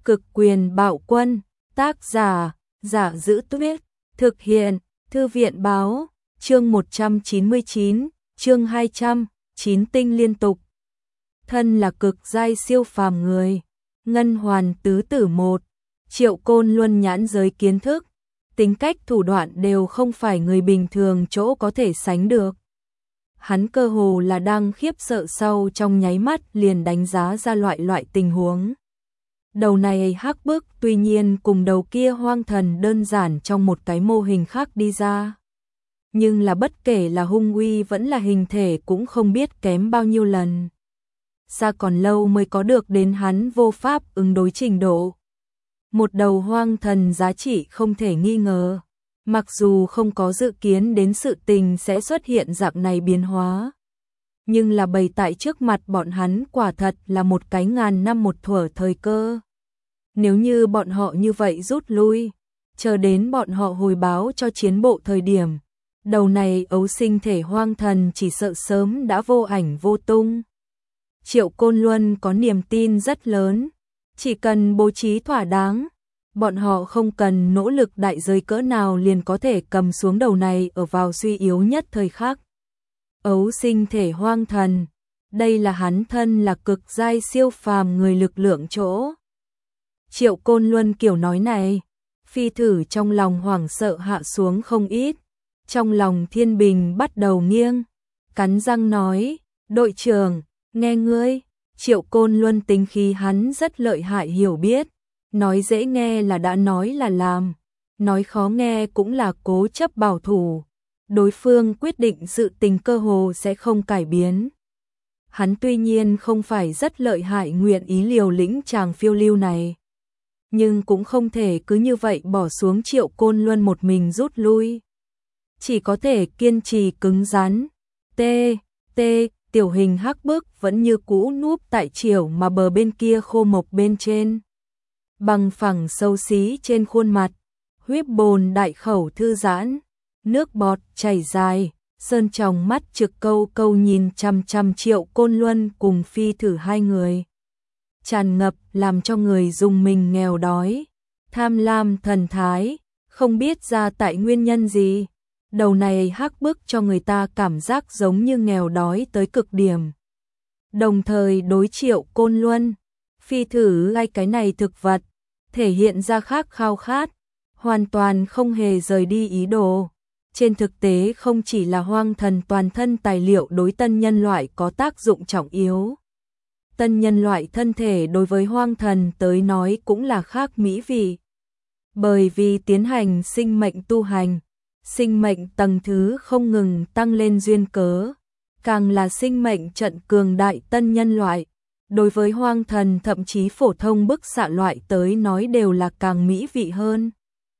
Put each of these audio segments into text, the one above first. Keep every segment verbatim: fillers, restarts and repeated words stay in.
Cực quyền bạo quân, tác giả, Giả Giữ Tuyết, thực hiện, Thư viện báo, chương một trăm chín mươi chín, chương hai trăm, chín tinh liên tục. Thân là cực giai siêu phàm người, ngân hoàn tứ tử một, Triệu Côn Luân nhãn giới kiến thức, tính cách thủ đoạn đều không phải người bình thường chỗ có thể sánh được. Hắn cơ hồ là đang khiếp sợ sau trong nháy mắt liền đánh giá ra loại loại tình huống. Đầu này hắc bức tuy nhiên cùng đầu kia hoang thần đơn giản trong một cái mô hình khác đi ra. Nhưng là bất kể là hung uy vẫn là hình thể cũng không biết kém bao nhiêu lần. Xa còn lâu mới có được đến hắn vô pháp ứng đối trình độ. Một đầu hoang thần giá trị không thể nghi ngờ. Mặc dù không có dự kiến đến sự tình sẽ xuất hiện dạng này biến hóa. Nhưng là bày tại trước mặt bọn hắn quả thật là một cái ngàn năm một thuở thời cơ. Nếu như bọn họ như vậy rút lui, chờ đến bọn họ hồi báo cho chiến bộ thời điểm, đầu này ấu sinh thể hoang thần chỉ sợ sớm đã vô ảnh vô tung. Triệu Côn Luân có niềm tin rất lớn, chỉ cần bố trí thỏa đáng, bọn họ không cần nỗ lực đại giới cỡ nào liền có thể cầm xuống đầu này ở vào suy yếu nhất thời khắc. Ấu sinh thể hoang thần, đây là hắn thân là cực giai siêu phàm người lực lượng chỗ. Triệu Côn Luân kiểu nói này, phi thử trong lòng hoảng sợ hạ xuống không ít, trong lòng thiên bình bắt đầu nghiêng, cắn răng nói, đội trưởng, nghe ngươi. Triệu Côn Luân tính khí hắn rất lợi hại hiểu biết, nói dễ nghe là đã nói là làm, nói khó nghe cũng là cố chấp bảo thủ. Đối phương quyết định sự tình cơ hồ sẽ không cải biến. Hắn tuy nhiên không phải rất lợi hại nguyện ý liều lĩnh chàng phiêu lưu này, nhưng cũng không thể cứ như vậy bỏ xuống Triệu Côn Luân một mình rút lui. Chỉ có thể kiên trì cứng rắn. T, T, tiểu hình hắc bức vẫn như cũ núp tại chiều mà bờ bên kia khô mộc bên trên. Bằng phẳng sâu xí trên khuôn mặt, huyết bồn đại khẩu thư giãn, nước bọt chảy dài, sơn tròng mắt trực câu câu nhìn chăm chăm Triệu Côn Luân cùng phi thử hai người. Tràn ngập làm cho người dùng mình nghèo đói, tham lam thần thái, không biết ra tại nguyên nhân gì. Đầu này hắc bức cho người ta cảm giác giống như nghèo đói tới cực điểm. Đồng thời đối Triệu Côn Luân, phi thử ngay cái này thực vật, thể hiện ra khác khao khát, hoàn toàn không hề rời đi ý đồ. Trên thực tế không chỉ là hoang thần toàn thân tài liệu đối tân nhân loại có tác dụng trọng yếu. Tân nhân loại thân thể đối với hoang thần tới nói cũng là khác mỹ vị. Bởi vì tiến hành sinh mệnh tu hành, sinh mệnh tầng thứ không ngừng tăng lên duyên cớ, càng là sinh mệnh trận cường đại tân nhân loại, đối với hoang thần thậm chí phổ thông bức xạ loại tới nói đều là càng mỹ vị hơn.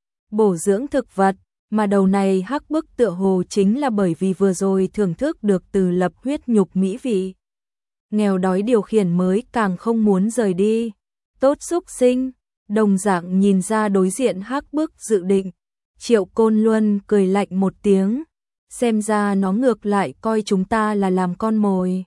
Bổ dưỡng thực vật, mà đầu này hắc bức tựa hồ chính là bởi vì vừa rồi thưởng thức được từ lập huyết nhục mỹ vị. Nghèo đói điều khiển mới càng không muốn rời đi. Tốt xúc sinh, đồng dạng nhìn ra đối diện hắc bức dự định. Triệu Côn Luân cười lạnh một tiếng, xem ra nó ngược lại coi chúng ta là làm con mồi.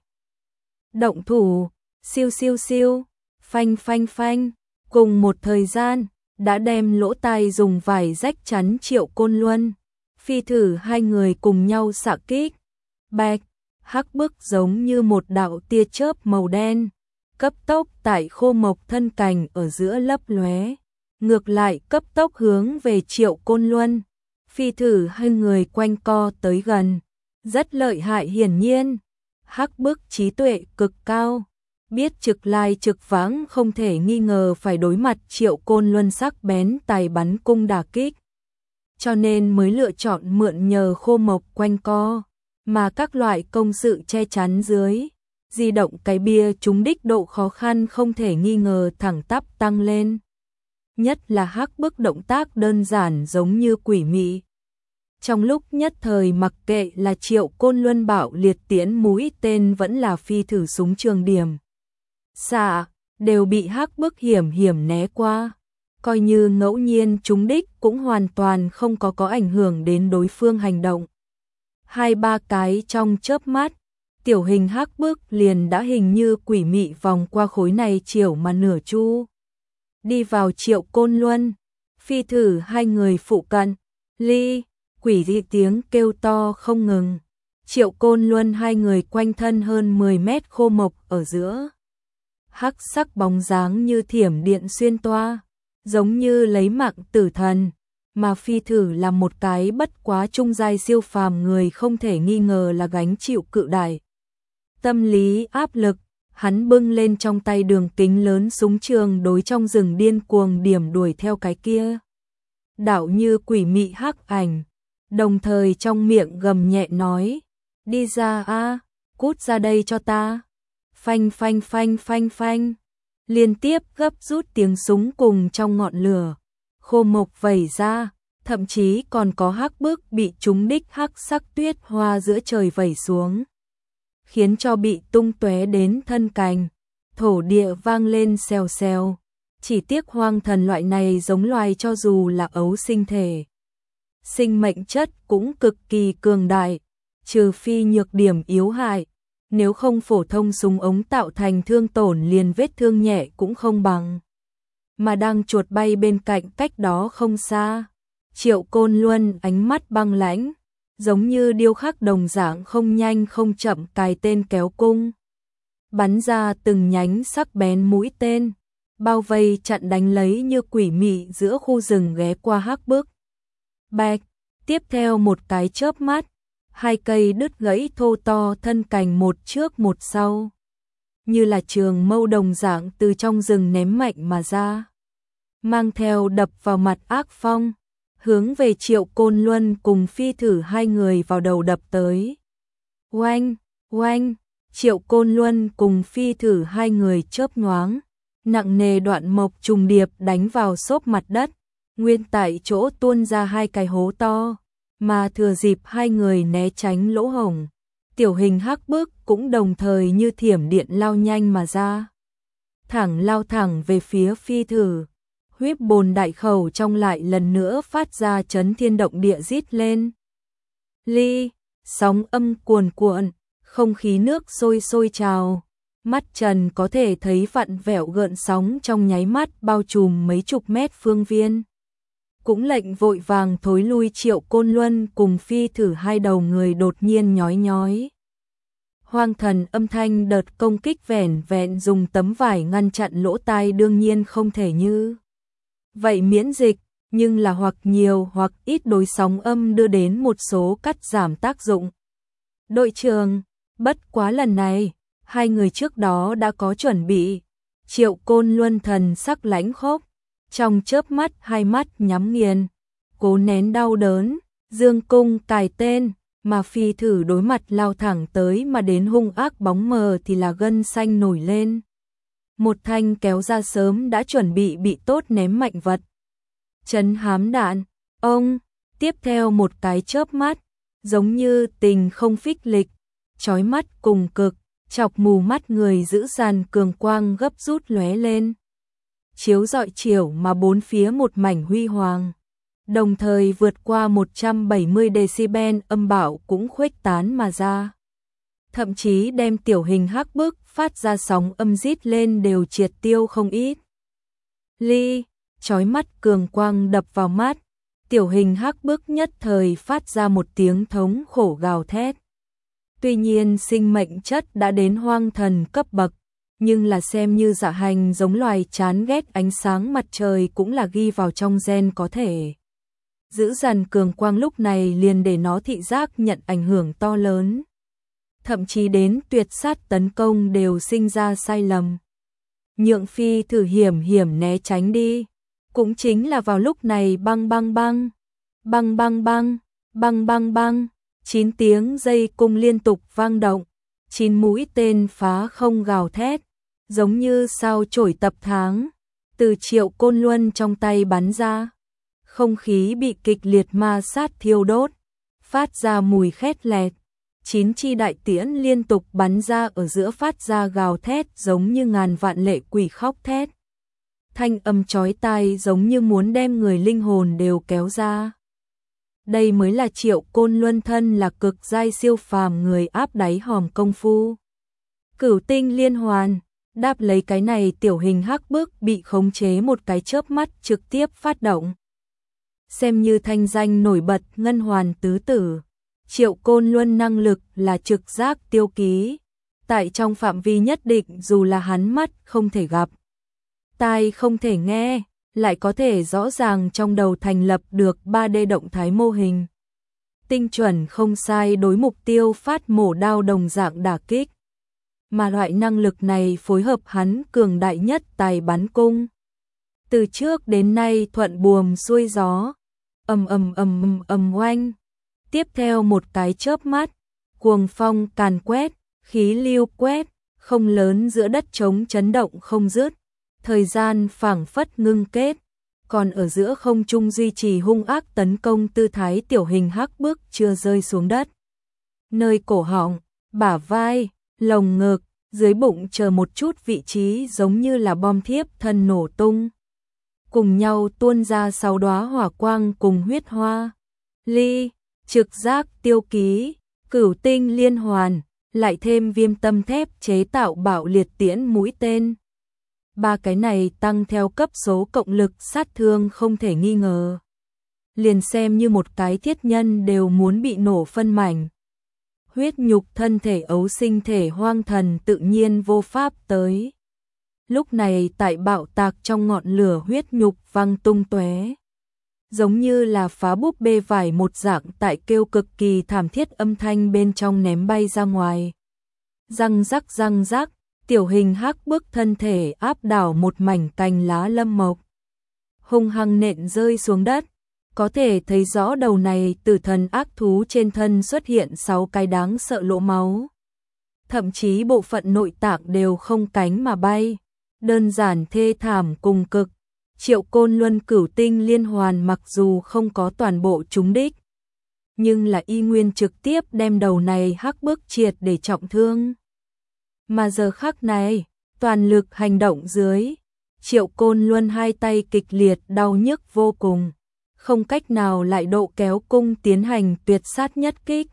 Động thủ, siêu siêu siêu, phanh phanh phanh, cùng một thời gian, đã đem lỗ tai dùng vải rách chắn Triệu Côn Luân. Phi thử hai người cùng nhau xạ kích. Bạch, hắc bức giống như một đạo tia chớp màu đen, cấp tốc tại khô mộc thân cành ở giữa lấp lóe. Ngược lại cấp tốc hướng về Triệu Côn Luân, phi thử hai người quanh co tới gần, rất lợi hại hiển nhiên, hắc bức trí tuệ cực cao, biết trực lai trực vãng không thể nghi ngờ phải đối mặt Triệu Côn Luân sắc bén tài bắn cung đả kích, cho nên mới lựa chọn mượn nhờ khô mộc quanh co, mà các loại công sự che chắn dưới, di động cái bia trúng đích độ khó khăn không thể nghi ngờ thẳng tắp tăng lên. Nhất là hắc bức động tác đơn giản giống như quỷ mị. Trong lúc nhất thời mặc kệ là Triệu Côn Luân bạo liệt tiễn mũi tên vẫn là phi thử súng trường điểm xạ, đều bị hắc bức hiểm hiểm né qua. Coi như ngẫu nhiên trúng đích cũng hoàn toàn không có có ảnh hưởng đến đối phương hành động. Hai ba cái trong chớp mắt, tiểu hình hắc bức liền đã hình như quỷ mị vòng qua khối này chiều mà nửa chu. đi vào Triệu Côn Luân, phi thử hai người phụ cận, ly, quỷ dị tiếng kêu to không ngừng. Triệu Côn Luân hai người quanh thân hơn mười mét khô mộc ở giữa. Hắc sắc bóng dáng như thiểm điện xuyên toa, giống như lấy mạng tử thần, mà phi thử là một cái bất quá trung giai siêu phàm người không thể nghi ngờ là gánh chịu cự đại. Tâm lý áp lực, hắn bưng lên trong tay đường kính lớn súng trường đối trong rừng điên cuồng điểm đuổi theo cái kia. Đạo như quỷ mị hắc ảnh, đồng thời trong miệng gầm nhẹ nói, đi ra a, cút ra đây cho ta. Phanh phanh phanh phanh phanh, liên tiếp gấp rút tiếng súng cùng trong ngọn lửa, khô mộc vẩy ra, thậm chí còn có hắc bức bị trúng đích hắc sắc tuyết hoa giữa trời vẩy xuống, khiến cho bị tung tóe đến thân cành, thổ địa vang lên xèo xèo. Chỉ tiếc hoang thần loại này giống loài cho dù là ấu sinh thể, sinh mệnh chất cũng cực kỳ cường đại, trừ phi nhược điểm yếu hại, nếu không phổ thông súng ống tạo thành thương tổn liền vết thương nhẹ cũng không bằng. Mà đang chuột bay bên cạnh cách đó không xa, Triệu Côn Luân ánh mắt băng lãnh, giống như điêu khắc đồng dạng không nhanh không chậm cài tên kéo cung, bắn ra từng nhánh sắc bén mũi tên, bao vây chặn đánh lấy như quỷ mị giữa khu rừng ghé qua hắc bức. Bạch, tiếp theo một cái chớp mắt, hai cây đứt gãy thô to thân cành một trước một sau, như là trường mâu đồng dạng từ trong rừng ném mạnh mà ra, mang theo đập vào mặt ác phong, hướng về Triệu Côn Luân cùng phi thử hai người vào đầu đập tới. Oanh, oanh, Triệu Côn Luân cùng phi thử hai người chớp nhoáng, nặng nề đoạn mộc trùng điệp đánh vào xốp mặt đất, nguyên tại chỗ tuôn ra hai cái hố to, mà thừa dịp hai người né tránh lỗ hổng, tiểu hình hắc bức cũng đồng thời như thiểm điện lao nhanh mà ra, thẳng lao thẳng về phía phi thử. Huyết bồn đại khẩu trong lại lần nữa phát ra chấn thiên động địa rít lên. Ly, sóng âm cuồn cuộn, không khí nước sôi sôi trào, mắt Trần có thể thấy vặn vẹo gợn sóng trong nháy mắt bao trùm mấy chục mét phương viên. Cũng lệnh vội vàng thối lui Triệu Côn Luân cùng phi thử hai đầu người đột nhiên nhói nhói. Hoang thần âm thanh đợt công kích vẻn vẹn dùng tấm vải ngăn chặn lỗ tai đương nhiên không thể như vậy miễn dịch, nhưng là hoặc nhiều hoặc ít đối sóng âm đưa đến một số cắt giảm tác dụng. Đội trưởng, bất quá lần này, hai người trước đó đã có chuẩn bị. Triệu Côn Luân thần sắc lãnh khốc, trong chớp mắt hai mắt nhắm nghiền, cố nén đau đớn, dương cung cài tên, mà phi thử đối mặt lao thẳng tới mà đến hung ác bóng mờ thì là gân xanh nổi lên. Một thanh kéo ra sớm đã chuẩn bị bị tốt ném mạnh vật. Chấn hám đạn, ông, tiếp theo một cái chớp mắt, giống như tình không phích lịch, chói mắt cùng cực, chọc mù mắt người dữ dằn cường quang gấp rút lóe lên. Chiếu rọi chiều mà bốn phía một mảnh huy hoàng, đồng thời vượt qua một trăm bảy mươi decibel âm bạo cũng khuếch tán mà ra. Thậm chí đem tiểu hình hắc bức phát ra sóng âm rít lên đều triệt tiêu không ít. Ly, chói mắt cường quang đập vào mắt, tiểu hình hắc bức nhất thời phát ra một tiếng thống khổ gào thét. Tuy nhiên sinh mệnh chất đã đến hoang thần cấp bậc, nhưng là xem như dạ hành giống loài chán ghét ánh sáng mặt trời cũng là ghi vào trong gen có thể. Giữ dằn cường quang lúc này liền để nó thị giác nhận ảnh hưởng to lớn. Thậm chí đến tuyệt sát tấn công đều sinh ra sai lầm. Nhượng phi thử hiểm hiểm né tránh đi. Cũng chính là vào lúc này băng băng băng, băng băng băng, băng băng băng, chín tiếng dây cung liên tục vang động, chín mũi tên phá không gào thét, giống như sao chổi tập tháng, từ Triệu Côn Luân trong tay bắn ra. Không khí bị kịch liệt ma sát thiêu đốt, phát ra mùi khét lẹt. Chín chi đại tiễn liên tục bắn ra ở giữa phát ra gào thét giống như ngàn vạn lệ quỷ khóc thét. Thanh âm chói tai giống như muốn đem người linh hồn đều kéo ra. Đây mới là Triệu Côn Luân thân là cực giai siêu phàm người áp đáy hòm công phu. Cửu tinh liên hoàn, Đáp lấy cái này tiểu hình hắc bức bị khống chế một cái chớp mắt trực tiếp phát động. Xem như thanh danh nổi bật ngân hoàn tứ tử, Triệu Côn Luân năng lực là trực giác tiêu ký. Tại trong phạm vi nhất định dù là hắn mắt không thể gặp, tai không thể nghe, lại có thể rõ ràng trong đầu thành lập được ba D động thái mô hình. Tinh chuẩn không sai đối mục tiêu phát mổ đao đồng dạng đả kích. Mà loại năng lực này phối hợp hắn cường đại nhất tài bắn cung. Từ trước đến nay thuận buồm xuôi gió, ầm ầm ầm ầm ầm oanh. Tiếp theo một cái chớp mắt, cuồng phong càn quét, khí lưu quét, không lớn giữa đất trống chấn động không dứt, thời gian phảng phất ngưng kết, còn ở giữa không trung duy trì hung ác tấn công tư thái tiểu hình hắc bức chưa rơi xuống đất. Nơi cổ họng, bả vai, lồng ngực, dưới bụng chờ một chút vị trí giống như là bom thiếp thân nổ tung. Cùng nhau tuôn ra sáu đóa hỏa quang cùng huyết hoa, ly, trực giác tiêu ký, cửu tinh liên hoàn, lại thêm viêm tâm thép chế tạo bạo liệt tiễn mũi tên. Ba cái này tăng theo cấp số cộng lực sát thương không thể nghi ngờ. Liền xem như một cái thiết nhân đều muốn bị nổ phân mảnh. Huyết nhục thân thể ấu sinh thể hoang thần tự nhiên vô pháp tới. Lúc này tại bạo tạc trong ngọn lửa huyết nhục văng tung tóe, giống như là phá búp bê vải một dạng tại kêu cực kỳ thảm thiết âm thanh bên trong ném bay ra ngoài. Răng rắc răng rắc, tiểu hình hắc bức thân thể áp đảo một mảnh cành lá lâm mộc. Hung hăng nện rơi xuống đất, có thể thấy rõ đầu này tử thần ác thú trên thân xuất hiện sáu cái đáng sợ lỗ máu. Thậm chí bộ phận nội tạng đều không cánh mà bay, đơn giản thê thảm cùng cực. Triệu Côn Luân cửu tinh liên hoàn mặc dù không có toàn bộ trúng đích, nhưng là y nguyên trực tiếp đem đầu này hắc bức triệt để trọng thương. Mà giờ khắc này, toàn lực hành động dưới, Triệu Côn Luân hai tay kịch liệt đau nhức vô cùng, không cách nào lại độ kéo cung tiến hành tuyệt sát nhất kích.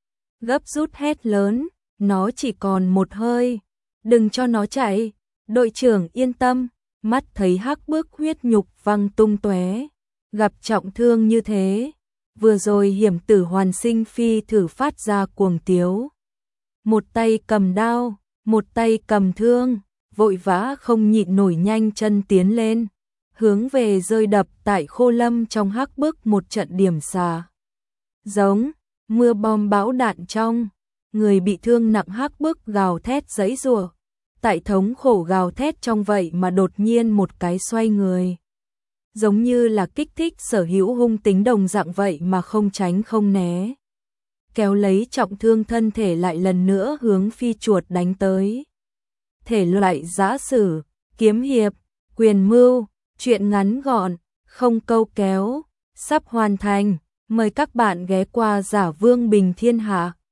Gấp rút hét lớn, nó chỉ còn một hơi, đừng cho nó chạy, đội trưởng yên tâm. Mắt thấy hắc bức huyết nhục văng tung tóe, gặp trọng thương như thế, vừa rồi hiểm tử hoàn sinh phi thử phát ra cuồng tiếu. Một tay cầm đao, một tay cầm thương, vội vã không nhịn nổi nhanh chân tiến lên, hướng về rơi đập tại khô lâm trong hắc bức một trận điểm xà. Giống, mưa bom bão đạn trong, người bị thương nặng hắc bức gào thét giãy giụa. Tại thống khổ gào thét trong vậy mà đột nhiên một cái xoay người. Giống như là kích thích sở hữu hung tính đồng dạng vậy mà không tránh không né. Kéo lấy trọng thương thân thể lại lần nữa hướng phi chuột đánh tới. Thể loại giã sử, kiếm hiệp, quyền mưu, truyện ngắn gọn, không câu kéo, sắp hoàn thành. Mời các bạn ghé qua Giả Vương Bình Thiên Hạ.